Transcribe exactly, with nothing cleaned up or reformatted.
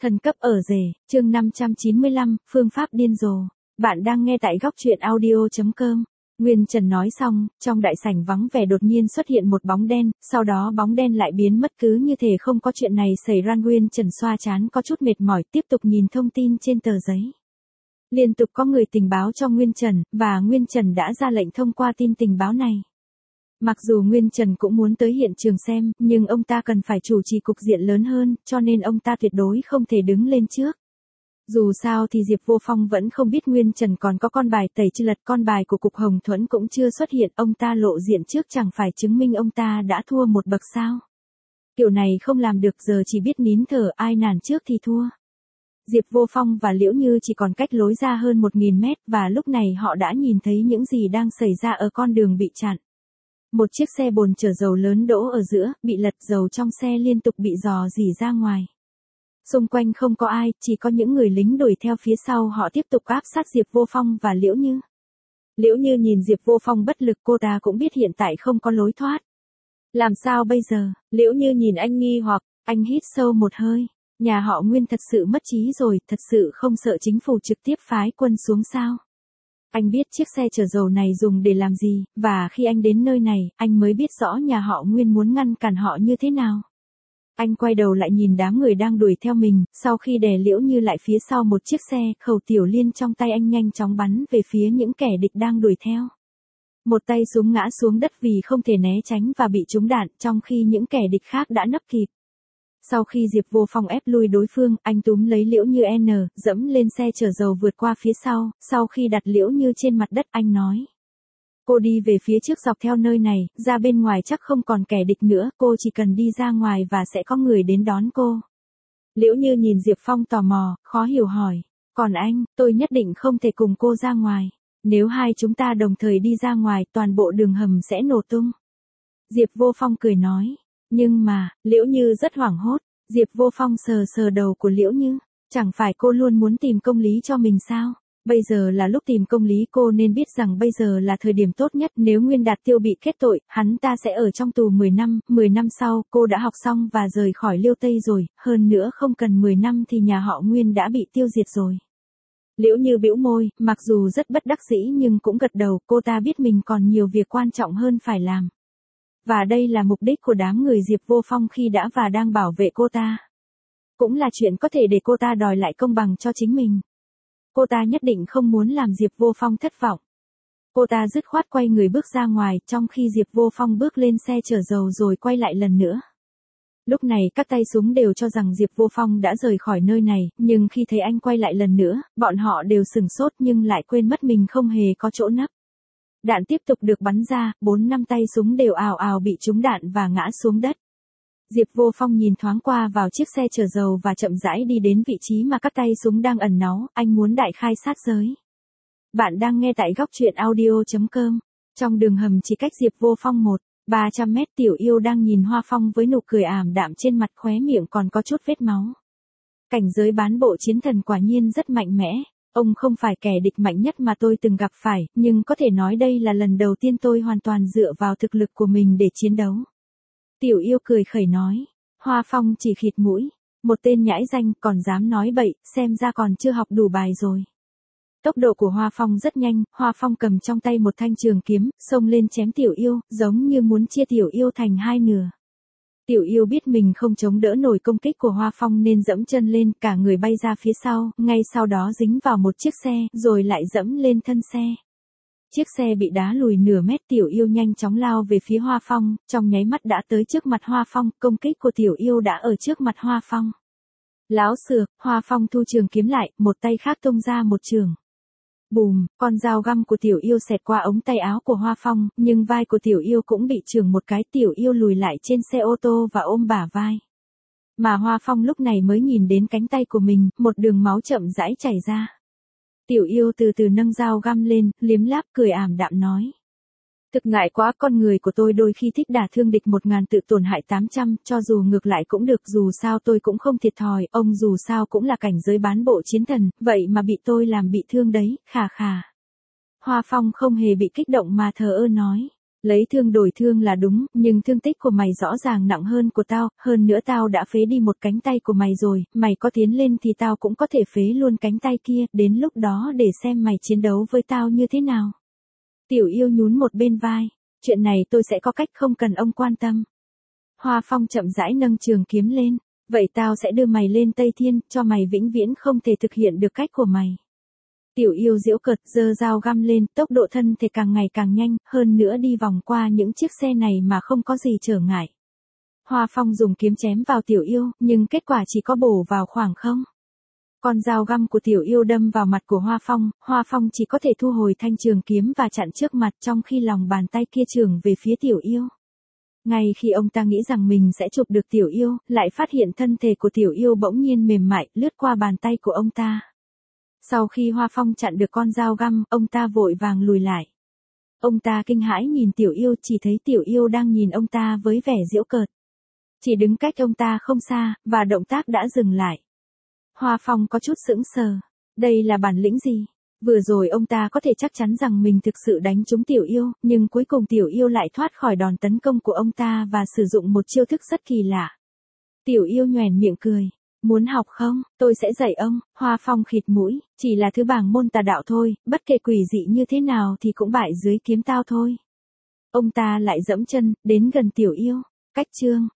Thần cấp ở rể, chương năm trăm chín mươi lăm, phương pháp điên rồ. Bạn đang nghe tại góc truyện audio chấm com. Nguyên Trần nói xong, trong đại sảnh vắng vẻ đột nhiên xuất hiện một bóng đen, sau đó bóng đen lại biến mất cứ như thể không có chuyện này xảy ra. Nguyên Trần xoa trán có chút mệt mỏi tiếp tục nhìn thông tin trên tờ giấy. Liên tục có người tình báo cho Nguyên Trần, và Nguyên Trần đã ra lệnh thông qua tin tình báo này. Mặc dù Nguyên Trần cũng muốn tới hiện trường xem, nhưng ông ta cần phải chủ trì cục diện lớn hơn, cho nên ông ta tuyệt đối không thể đứng lên trước. Dù sao thì Diệp Vô Phong vẫn không biết Nguyên Trần còn có con bài tẩy chưa lật, con bài của cục Hồng Thuẫn cũng chưa xuất hiện, ông ta lộ diện trước chẳng phải chứng minh ông ta đã thua một bậc sao. Kiểu này không làm được, giờ chỉ biết nín thở, ai nản trước thì thua. Diệp Vô Phong và Liễu Như chỉ còn cách lối ra hơn một nghìn mét, và lúc này họ đã nhìn thấy những gì đang xảy ra ở con đường bị chặn. Một chiếc xe bồn chở dầu lớn đỗ ở giữa, bị lật, dầu trong xe liên tục bị rò rỉ ra ngoài. Xung quanh không có ai, chỉ có những người lính đuổi theo phía sau, họ tiếp tục áp sát Diệp Vô Phong và Liễu Như. Liễu Như nhìn Diệp Vô Phong bất lực, cô ta cũng biết hiện tại không có lối thoát. Làm sao bây giờ? Liễu Như nhìn anh nghi hoặc, anh hít sâu một hơi. Nhà họ Nguyên thật sự mất trí rồi, thật sự không sợ chính phủ trực tiếp phái quân xuống sao? Anh biết chiếc xe chở dầu này dùng để làm gì, và khi anh đến nơi này, anh mới biết rõ nhà họ Nguyên muốn ngăn cản họ như thế nào. Anh quay đầu lại nhìn đám người đang đuổi theo mình, sau khi đè Liễu Như lại phía sau một chiếc xe, khẩu tiểu liên trong tay anh nhanh chóng bắn về phía những kẻ địch đang đuổi theo. Một tay súng ngã xuống đất vì không thể né tránh và bị trúng đạn, trong khi những kẻ địch khác đã nấp kịp. Sau khi Diệp Vô Phong ép lui đối phương, anh túm lấy Liễu Như N, dẫm lên xe chở dầu vượt qua phía sau, sau khi đặt Liễu Như trên mặt đất anh nói. Cô đi về phía trước dọc theo nơi này, ra bên ngoài chắc không còn kẻ địch nữa, cô chỉ cần đi ra ngoài và sẽ có người đến đón cô. Liễu Như nhìn Diệp Phong tò mò, khó hiểu hỏi, còn anh, tôi nhất định không thể cùng cô ra ngoài. Nếu hai chúng ta đồng thời đi ra ngoài, toàn bộ đường hầm sẽ nổ tung. Diệp Vô Phong cười nói. Nhưng mà, Liễu Như rất hoảng hốt. Diệp Vô Phong sờ sờ đầu của Liễu Như. Chẳng phải cô luôn muốn tìm công lý cho mình sao? Bây giờ là lúc tìm công lý, cô nên biết rằng bây giờ là thời điểm tốt nhất. Nếu Nguyên Đạt Tiêu bị kết tội, hắn ta sẽ ở trong tù mười năm, mười năm sau, cô đã học xong và rời khỏi Liêu Tây rồi, hơn nữa không cần mười năm thì nhà họ Nguyên đã bị tiêu diệt rồi. Liễu Như bĩu môi, mặc dù rất bất đắc dĩ nhưng cũng gật đầu, cô ta biết mình còn nhiều việc quan trọng hơn phải làm. Và đây là mục đích của đám người Diệp Vô Phong khi đã và đang bảo vệ cô ta. Cũng là chuyện có thể để cô ta đòi lại công bằng cho chính mình. Cô ta nhất định không muốn làm Diệp Vô Phong thất vọng. Cô ta dứt khoát quay người bước ra ngoài, trong khi Diệp Vô Phong bước lên xe chở dầu rồi quay lại lần nữa. Lúc này các tay súng đều cho rằng Diệp Vô Phong đã rời khỏi nơi này, nhưng khi thấy anh quay lại lần nữa, bọn họ đều sửng sốt nhưng lại quên mất mình không hề có chỗ nấp. Đạn tiếp tục được bắn ra, bốn năm tay súng đều ào ào bị trúng đạn và ngã xuống đất. Diệp Vô Phong nhìn thoáng qua vào chiếc xe chở dầu và chậm rãi đi đến vị trí mà các tay súng đang ẩn náu, anh muốn đại khai sát giới. Bạn đang nghe tại góc truyện audio chấm com. Trong đường hầm chỉ cách Diệp Vô Phong một, ba trăm mét, Tiểu Yêu đang nhìn Hoa Phong với nụ cười ảm đạm trên mặt, khóe miệng còn có chút vết máu. Cảnh giới bán bộ chiến thần quả nhiên rất mạnh mẽ. Ông không phải kẻ địch mạnh nhất mà tôi từng gặp phải, nhưng có thể nói đây là lần đầu tiên tôi hoàn toàn dựa vào thực lực của mình để chiến đấu. Tiểu Yêu cười khẩy nói. Hoa Phong chỉ khịt mũi. Một tên nhãi danh còn dám nói bậy, xem ra còn chưa học đủ bài rồi. Tốc độ của Hoa Phong rất nhanh, Hoa Phong cầm trong tay một thanh trường kiếm, xông lên chém Tiểu Yêu, giống như muốn chia Tiểu Yêu thành hai nửa. Tiểu Yêu biết mình không chống đỡ nổi công kích của Hoa Phong nên dẫm chân lên, cả người bay ra phía sau, ngay sau đó dính vào một chiếc xe, rồi lại dẫm lên thân xe. Chiếc xe bị đá lùi nửa mét, Tiểu Yêu nhanh chóng lao về phía Hoa Phong, trong nháy mắt đã tới trước mặt Hoa Phong, công kích của Tiểu Yêu đã ở trước mặt Hoa Phong. Láo xược, Hoa Phong thu trường kiếm lại, một tay khác tung ra một trường. Bùm, con dao găm của Tiểu Yêu xẹt qua ống tay áo của Hoa Phong, nhưng vai của Tiểu Yêu cũng bị chưởng một cái, Tiểu Yêu lùi lại trên xe ô tô và ôm bả vai. Mà Hoa Phong lúc này mới nhìn đến cánh tay của mình, một đường máu chậm rãi chảy ra. Tiểu Yêu từ từ nâng dao găm lên, liếm láp cười ảm đạm nói. Thực ngại quá, con người của tôi đôi khi thích đả thương địch một ngàn tự tổn hại tám trăm, cho dù ngược lại cũng được, dù sao tôi cũng không thiệt thòi, ông dù sao cũng là cảnh giới bán bộ chiến thần, vậy mà bị tôi làm bị thương đấy, khà khà. Hoa Phong không hề bị kích động mà thờ ơ nói. Lấy thương đổi thương là đúng, nhưng thương tích của mày rõ ràng nặng hơn của tao, hơn nữa tao đã phế đi một cánh tay của mày rồi, mày có tiến lên thì tao cũng có thể phế luôn cánh tay kia, đến lúc đó để xem mày chiến đấu với tao như thế nào. Tiểu Yêu nhún một bên vai, chuyện này tôi sẽ có cách, không cần ông quan tâm. Hoa Phong chậm rãi nâng trường kiếm lên, vậy tao sẽ đưa mày lên Tây Thiên, cho mày vĩnh viễn không thể thực hiện được cách của mày. Tiểu Yêu giễu cợt, giơ dao găm lên, tốc độ thân thể càng ngày càng nhanh, hơn nữa đi vòng qua những chiếc xe này mà không có gì trở ngại. Hoa Phong dùng kiếm chém vào Tiểu Yêu, nhưng kết quả chỉ có bổ vào khoảng không. Con dao găm của Tiểu Yêu đâm vào mặt của Hoa Phong, Hoa Phong chỉ có thể thu hồi thanh trường kiếm và chặn trước mặt, trong khi lòng bàn tay kia chưởng về phía Tiểu Yêu. Ngay khi ông ta nghĩ rằng mình sẽ chụp được Tiểu Yêu, lại phát hiện thân thể của Tiểu Yêu bỗng nhiên mềm mại, lướt qua bàn tay của ông ta. Sau khi Hoa Phong chặn được con dao găm, ông ta vội vàng lùi lại. Ông ta kinh hãi nhìn Tiểu Yêu, chỉ thấy Tiểu Yêu đang nhìn ông ta với vẻ giễu cợt. Chỉ đứng cách ông ta không xa, và động tác đã dừng lại. Hoa Phong có chút sững sờ. Đây là bản lĩnh gì? Vừa rồi ông ta có thể chắc chắn rằng mình thực sự đánh trúng Tiểu Yêu, nhưng cuối cùng Tiểu Yêu lại thoát khỏi đòn tấn công của ông ta và sử dụng một chiêu thức rất kỳ lạ. Tiểu Yêu nhoẻn miệng cười. Muốn học không, tôi sẽ dạy ông. Hoa Phong khịt mũi, chỉ là thứ bảng môn tà đạo thôi, bất kể quỷ dị như thế nào thì cũng bại dưới kiếm tao thôi. Ông ta lại dẫm chân, đến gần Tiểu Yêu. Cách chương